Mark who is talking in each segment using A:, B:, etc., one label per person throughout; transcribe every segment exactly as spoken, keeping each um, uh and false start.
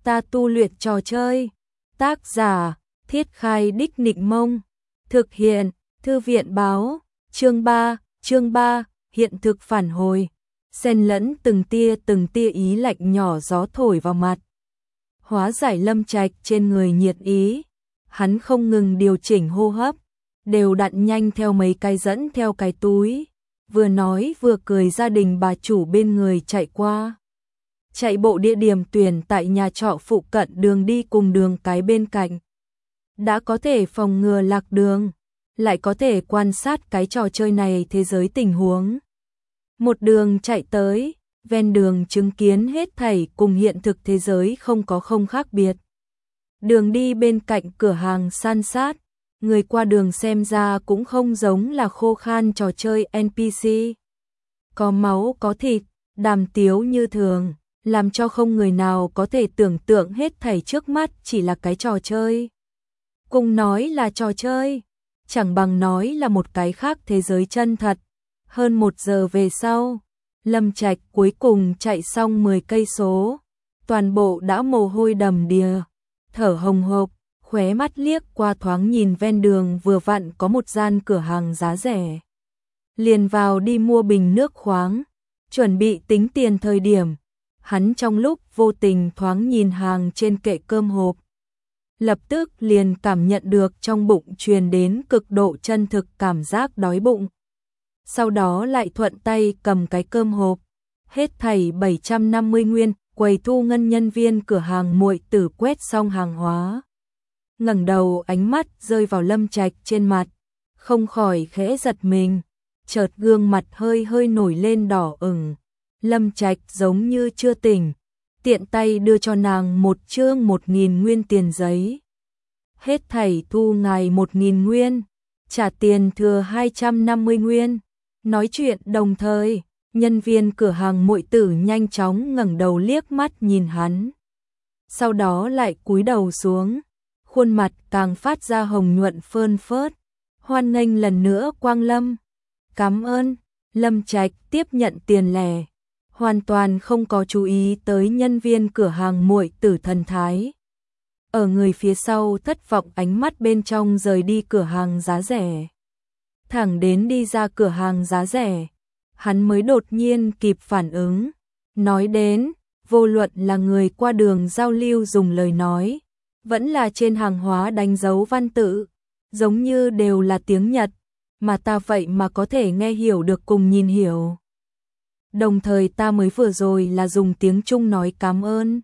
A: Ta tu luyện trò chơi. Tác giả: Thiết Khai Đích Nịnh Mông. Thực hiện: Thư viện báo. Chương ba, chương ba, hiện thực phản hồi. Xen lẫn từng tia từng tia ý lạnh nhỏ gió thổi vào mặt. Hóa giải Lâm Trạch trên người nhiệt ý. Hắn không ngừng điều chỉnh hô hấp, đều đặn nhanh theo mấy cái dẫn theo cái túi. Vừa nói vừa cười, gia đình bà chủ bên người chạy qua. Chạy bộ địa điểm tuyển tại nhà trọ phụ cận, đường đi cùng đường cái bên cạnh. Đã có thể phòng ngừa lạc đường, lại có thể quan sát cái trò chơi này thế giới tình huống. Một đường chạy tới, ven đường chứng kiến hết thảy cùng hiện thực thế giới không có không khác biệt. Đường đi bên cạnh cửa hàng san sát, người qua đường xem ra cũng không giống là khô khan trò chơi en pê xê. Có máu có thịt, đàm tiếu như thường, làm cho không người nào có thể tưởng tượng hết thảy trước mắt chỉ là cái trò chơi. Cùng nói là trò chơi, chẳng bằng nói là một cái khác thế giới chân thật. Hơn một giờ về sau, Lâm Trạch cuối cùng chạy xong mười cây số, toàn bộ đã mồ hôi đầm đìa, thở hồng hộc, khóe mắt liếc qua thoáng nhìn ven đường vừa vặn có một gian cửa hàng giá rẻ. Liền vào đi mua bình nước khoáng, chuẩn bị tính tiền thời điểm, hắn trong lúc vô tình thoáng nhìn hàng trên kệ cơm hộp. Lập tức liền cảm nhận được trong bụng truyền đến cực độ chân thực cảm giác đói bụng. Sau đó lại thuận tay cầm cái cơm hộp, hết thảy bảy trăm năm mươi nguyên, quầy thu ngân nhân viên cửa hàng muội tử quét xong hàng hóa. Ngẩng đầu ánh mắt rơi vào Lâm Trạch trên mặt, không khỏi khẽ giật mình, chợt gương mặt hơi hơi nổi lên đỏ ửng. Lâm Trạch giống như chưa tỉnh, tiện tay đưa cho nàng một chương một nghìn nguyên tiền giấy. Hết thảy thu ngài một nghìn nguyên, trả tiền thừa hai trăm năm mươi nguyên. Nói chuyện đồng thời, nhân viên cửa hàng muội tử nhanh chóng ngẩng đầu liếc mắt nhìn hắn. Sau đó lại cúi đầu xuống, khuôn mặt càng phát ra hồng nhuận phơn phớt. Hoan nghênh lần nữa Quang Lâm. Cảm ơn. Lâm Trạch tiếp nhận tiền lẻ, hoàn toàn không có chú ý tới nhân viên cửa hàng muội tử thần thái. Ở người phía sau thất vọng ánh mắt bên trong rời đi cửa hàng giá rẻ. Thẳng đến đi ra cửa hàng giá rẻ, hắn mới đột nhiên kịp phản ứng. Nói đến, vô luận là người qua đường giao lưu dùng lời nói, vẫn là trên hàng hóa đánh dấu văn tự, giống như đều là tiếng Nhật, mà ta vậy mà có thể nghe hiểu được cùng nhìn hiểu. Đồng thời ta mới vừa rồi là dùng tiếng Trung nói cảm ơn.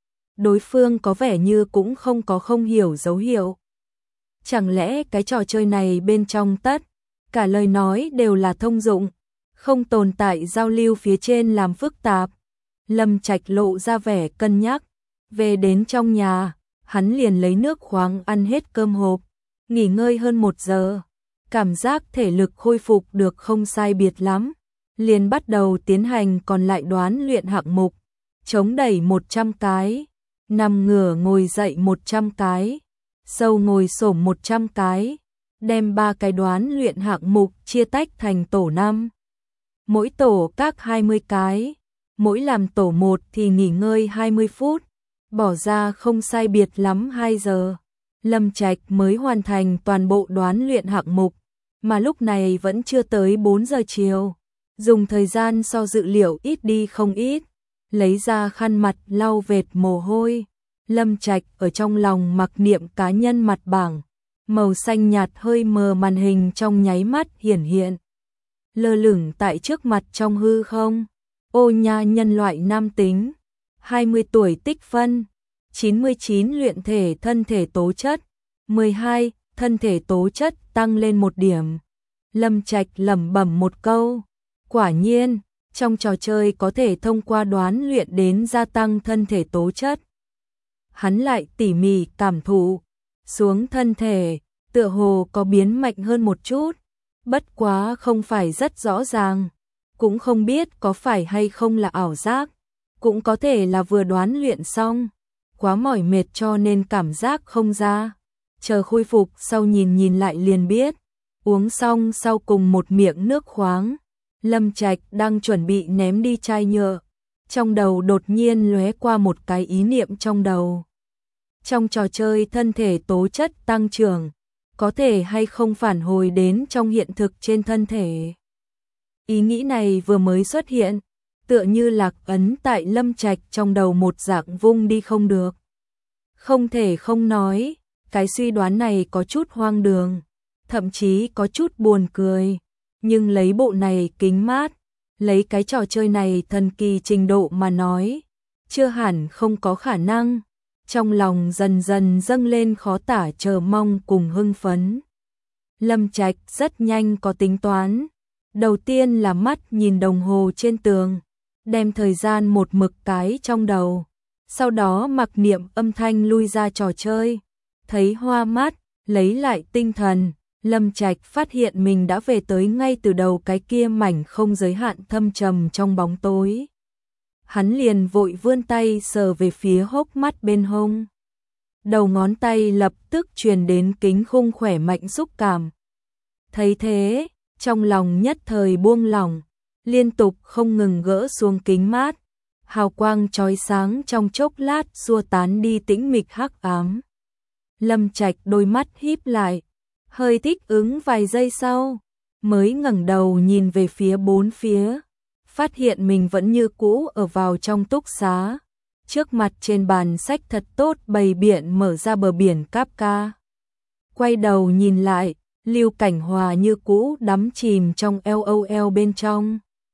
A: Đối phương có vẻ như cũng không có không hiểu dấu hiệu. Chẳng lẽ cái trò chơi này bên trong tất cả lời nói đều là thông dụng, không tồn tại giao lưu phía trên làm phức tạp. Lâm Trạch lộ ra vẻ cân nhắc. Về đến trong nhà, hắn liền lấy nước khoáng ăn hết cơm hộp, nghỉ ngơi hơn một giờ. Cảm giác thể lực khôi phục được không sai biệt lắm, liền bắt đầu tiến hành còn lại đoán luyện hạng mục. Chống đẩy một trăm cái, nằm ngửa ngồi dậy một trăm cái, sâu ngồi xổm một trăm cái, đem ba cái đoán luyện hạng mục chia tách thành tổ năm. Mỗi tổ các hai mươi cái, mỗi làm tổ một thì nghỉ ngơi hai mươi phút, bỏ ra không sai biệt lắm hai giờ. Lâm Trạch mới hoàn thành toàn bộ đoán luyện hạng mục, mà lúc này vẫn chưa tới bốn giờ chiều, dùng thời gian so dự liệu ít đi không ít. Lấy ra khăn mặt lau vệt mồ hôi, Lâm Trạch ở trong lòng mặc niệm cá nhân mặt bảng, màu xanh nhạt hơi mờ màn hình trong nháy mắt hiển hiện. Lơ lửng tại trước mặt trong hư không. Ô nha nhân loại nam tính, hai mươi tuổi tích phân, chín mươi chín luyện thể thân thể tố chất, mười hai thân thể tố chất tăng lên một điểm. Lâm Trạch lẩm bẩm một câu, quả nhiên, trong trò chơi có thể thông qua đoán luyện đến gia tăng thân thể tố chất. Hắn lại tỉ mỉ cảm thụ xuống thân thể, tựa hồ có biến mạnh hơn một chút, bất quá không phải rất rõ ràng, cũng không biết có phải hay không là ảo giác, cũng có thể là vừa đoán luyện xong, quá mỏi mệt cho nên cảm giác không ra. Chờ khôi phục sau nhìn nhìn lại liền biết. Uống xong sau cùng một miệng nước khoáng, Lâm Trạch đang chuẩn bị ném đi chai nhựa, Trong đầu đột nhiên lóe qua một cái ý niệm trong đầu. Trong trò chơi thân thể tố chất tăng trưởng, có thể hay không phản hồi đến trong hiện thực trên thân thể. Ý nghĩ này vừa mới xuất hiện, tựa như lạc ấn tại Lâm Trạch trong đầu một dạng vung đi không được. Không thể không nói, cái suy đoán này có chút hoang đường, thậm chí có chút buồn cười, nhưng lấy bộ này kính mát, lấy cái trò chơi này thần kỳ trình độ mà nói, chưa hẳn không có khả năng. Trong lòng dần dần dâng lên khó tả chờ mong cùng hưng phấn. Lâm Trạch rất nhanh có tính toán. Đầu tiên là mắt nhìn đồng hồ trên tường, đem thời gian một mực cái trong đầu. Sau đó mặc niệm âm thanh lui ra trò chơi. Thấy hoa mắt, lấy lại tinh thần, Lâm Trạch phát hiện mình đã về tới ngay từ đầu cái kia mảnh không giới hạn thâm trầm trong bóng tối. Hắn liền vội vươn tay sờ về phía hốc mắt bên hông. Đầu ngón tay lập tức truyền đến kính khung khỏe mạnh xúc cảm. Thấy thế, trong lòng nhất thời buông lỏng, liên tục không ngừng gỡ xuống kính mát. Hào quang chói sáng trong chốc lát xua tán đi tĩnh mịch hắc ám. Lâm Trạch đôi mắt híp lại, hơi thích ứng vài giây sau, mới ngẩng đầu nhìn về phía bốn phía. Phát hiện mình vẫn như cũ ở vào trong túc xá. Trước mặt trên bàn sách thật tốt bày biện mở ra bờ biển Kafka. Quay đầu nhìn lại, Lưu Cảnh Hòa như cũ đắm chìm trong LOL bên trong.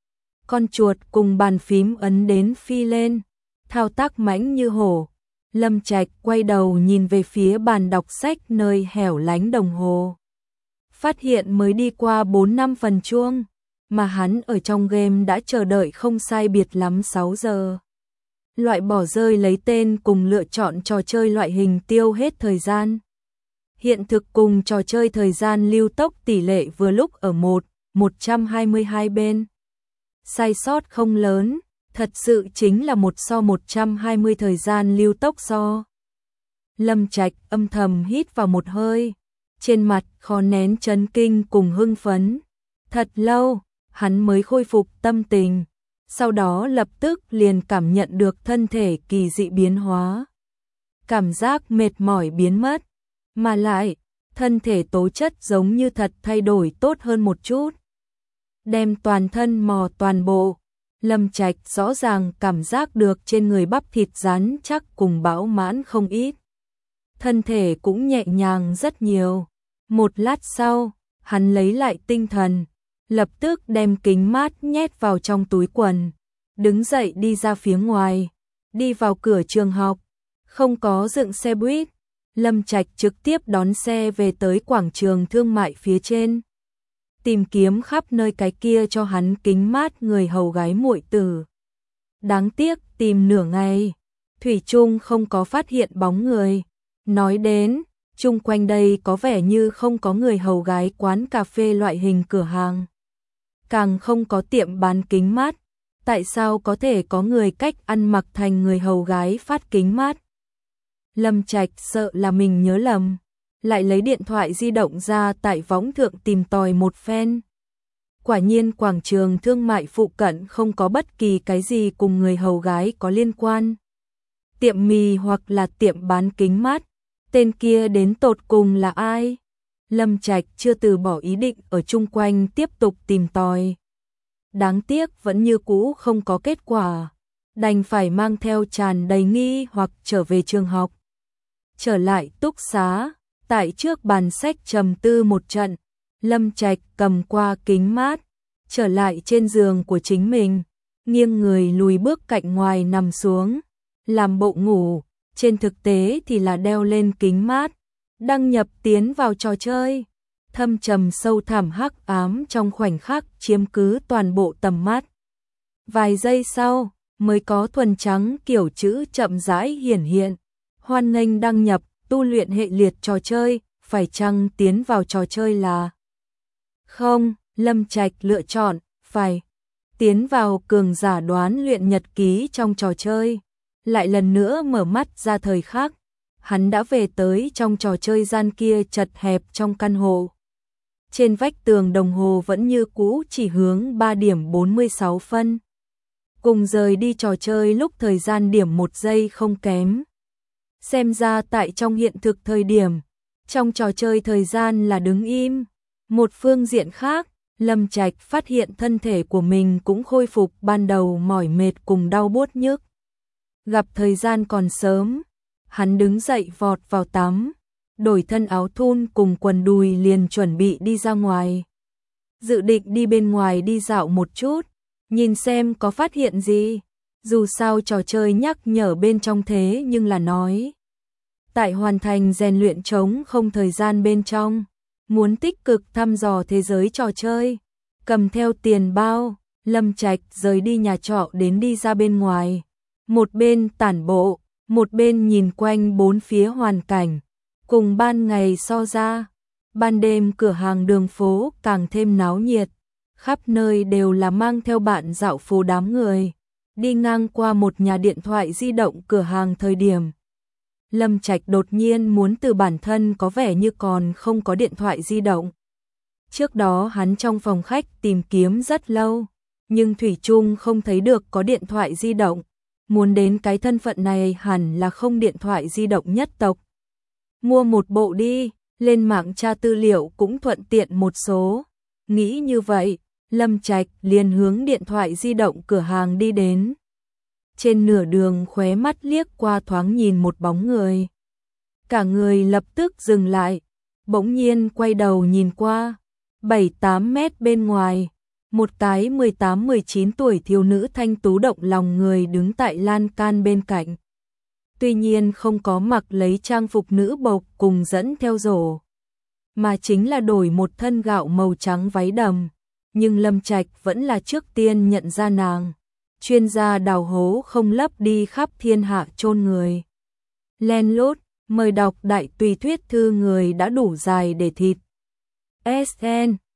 A: Con chuột cùng bàn phím ấn đến phi lên, thao tác mãnh như hổ. Lâm Trạch quay đầu nhìn về phía bàn đọc sách nơi hẻo lánh đồng hồ. Phát hiện mới đi qua bốn năm phần chuông, mà hắn ở trong game đã chờ đợi không sai biệt lắm sáu giờ. Loại bỏ rơi lấy tên cùng lựa chọn trò chơi loại hình tiêu hết thời gian. Hiện thực cùng trò chơi thời gian lưu tốc tỷ lệ vừa lúc ở một, một trăm hai mươi hai bên. Sai sót không lớn, thật sự chính là một so một trăm hai mươi thời gian lưu tốc so. Lâm Trạch âm thầm hít vào một hơi, trên mặt khó nén chấn kinh cùng hưng phấn. Thật lâu, hắn mới khôi phục tâm tình, sau đó lập tức liền cảm nhận được thân thể kỳ dị biến hóa. Cảm giác mệt mỏi biến mất, mà lại, thân thể tố chất giống như thật thay đổi tốt hơn một chút. Đem toàn thân mò toàn bộ, Lâm Trạch rõ ràng cảm giác được trên người bắp thịt rắn chắc cùng bão mãn không ít. Thân thể cũng nhẹ nhàng rất nhiều. Một lát sau, hắn lấy lại tinh thần, lập tức đem kính mát nhét vào trong túi quần, đứng dậy đi ra phía ngoài, đi vào cửa trường học. Không có dựng xe buýt, Lâm Trạch trực tiếp đón xe về tới quảng trường thương mại phía trên. Tìm kiếm khắp nơi cái kia cho hắn kính mát người hầu gái muội tử. Đáng tiếc tìm nửa ngày, thủy chung không có phát hiện bóng người. Nói đến, chung quanh đây có vẻ như không có người hầu gái quán cà phê loại hình cửa hàng. Càng không có tiệm bán kính mát. Tại sao có thể có người cách ăn mặc thành người hầu gái phát kính mát? Lâm Trạch sợ là mình nhớ lầm, lại lấy điện thoại di động ra tại võng thượng tìm tòi một phen. Quả nhiên quảng trường thương mại phụ cận không có bất kỳ cái gì cùng người hầu gái có liên quan. Tiệm mì hoặc là tiệm bán kính mát, tên kia đến tột cùng là ai? Lâm Trạch chưa từ bỏ ý định ở chung quanh tiếp tục tìm tòi. Đáng tiếc vẫn như cũ không có kết quả, đành phải mang theo tràn đầy nghi hoặc trở về trường học. Trở lại túc xá, tại trước bàn sách trầm tư một trận, Lâm Trạch cầm qua kính mát, trở lại trên giường của chính mình, nghiêng người lùi bước cạnh ngoài nằm xuống, làm bộ ngủ, trên thực tế thì là đeo lên kính mát, đăng nhập tiến vào trò chơi. Thâm trầm sâu thẳm hắc ám trong khoảnh khắc chiếm cứ toàn bộ tầm mắt. Vài giây sau, mới có thuần trắng kiểu chữ chậm rãi hiển hiện. Hoan nghênh đăng nhập, tu luyện hệ liệt trò chơi, phải chăng tiến vào trò chơi là? Không, Lâm Trạch lựa chọn, phải. Tiến vào cường giả đoán luyện nhật ký trong trò chơi. Lại lần nữa mở mắt ra thời khắc. Hắn đã về tới trong trò chơi gian kia chật hẹp trong căn hộ. Trên vách tường đồng hồ vẫn như cũ chỉ hướng ba điểm bốn mươi sáu phân. cùng rời đi trò chơi lúc thời gian điểm một giây không kém. Xem ra tại trong hiện thực thời điểm, trong trò chơi thời gian là đứng im. Một phương diện khác, Lâm Trạch phát hiện thân thể của mình cũng khôi phục ban đầu mỏi mệt cùng đau buốt nhức. Gặp thời gian còn sớm, hắn đứng dậy vọt vào tắm, đổi thân áo thun cùng quần đùi liền chuẩn bị đi ra ngoài. Dự định đi bên ngoài đi dạo một chút, nhìn xem có phát hiện gì. Dù sao trò chơi nhắc nhở bên trong thế nhưng là nói. Tại hoàn thành rèn luyện chống không thời gian bên trong, muốn tích cực thăm dò thế giới trò chơi. Cầm theo tiền bao, Lâm Trạch rời đi nhà trọ đến đi ra bên ngoài. Một bên tản bộ, một bên nhìn quanh bốn phía hoàn cảnh. Cùng ban ngày so ra, ban đêm cửa hàng đường phố càng thêm náo nhiệt. Khắp nơi đều là mang theo bạn dạo phố đám người. Đi ngang qua một nhà điện thoại di động cửa hàng thời điểm. Lâm Trạch đột nhiên muốn từ bản thân có vẻ như còn không có điện thoại di động. Trước đó hắn trong phòng khách tìm kiếm rất lâu, nhưng thủy chung không thấy được có điện thoại di động. Muốn đến cái thân phận này hẳn là không điện thoại di động nhất tộc. Mua một bộ đi, lên mạng tra tư liệu cũng thuận tiện một số. Nghĩ như vậy, Lâm Trạch liền hướng điện thoại di động cửa hàng đi đến. Trên nửa đường khóe mắt liếc qua thoáng nhìn một bóng người. Cả người lập tức dừng lại, bỗng nhiên quay đầu nhìn qua. bảy tám mét bên ngoài, một cái mười tám mười chín tuổi thiếu nữ thanh tú động lòng người đứng tại lan can bên cạnh. Tuy nhiên không có mặc lấy trang phục nữ bộc cùng dẫn theo rổ, mà chính là đổi một thân gạo màu trắng váy đầm. Nhưng Lâm Trạch vẫn là trước tiên nhận ra nàng. Chuyên gia đào hố không lấp đi khắp thiên hạ chôn người. Len lút, mời đọc đại tùy thuyết thư người đã đủ dài để thịt. ét en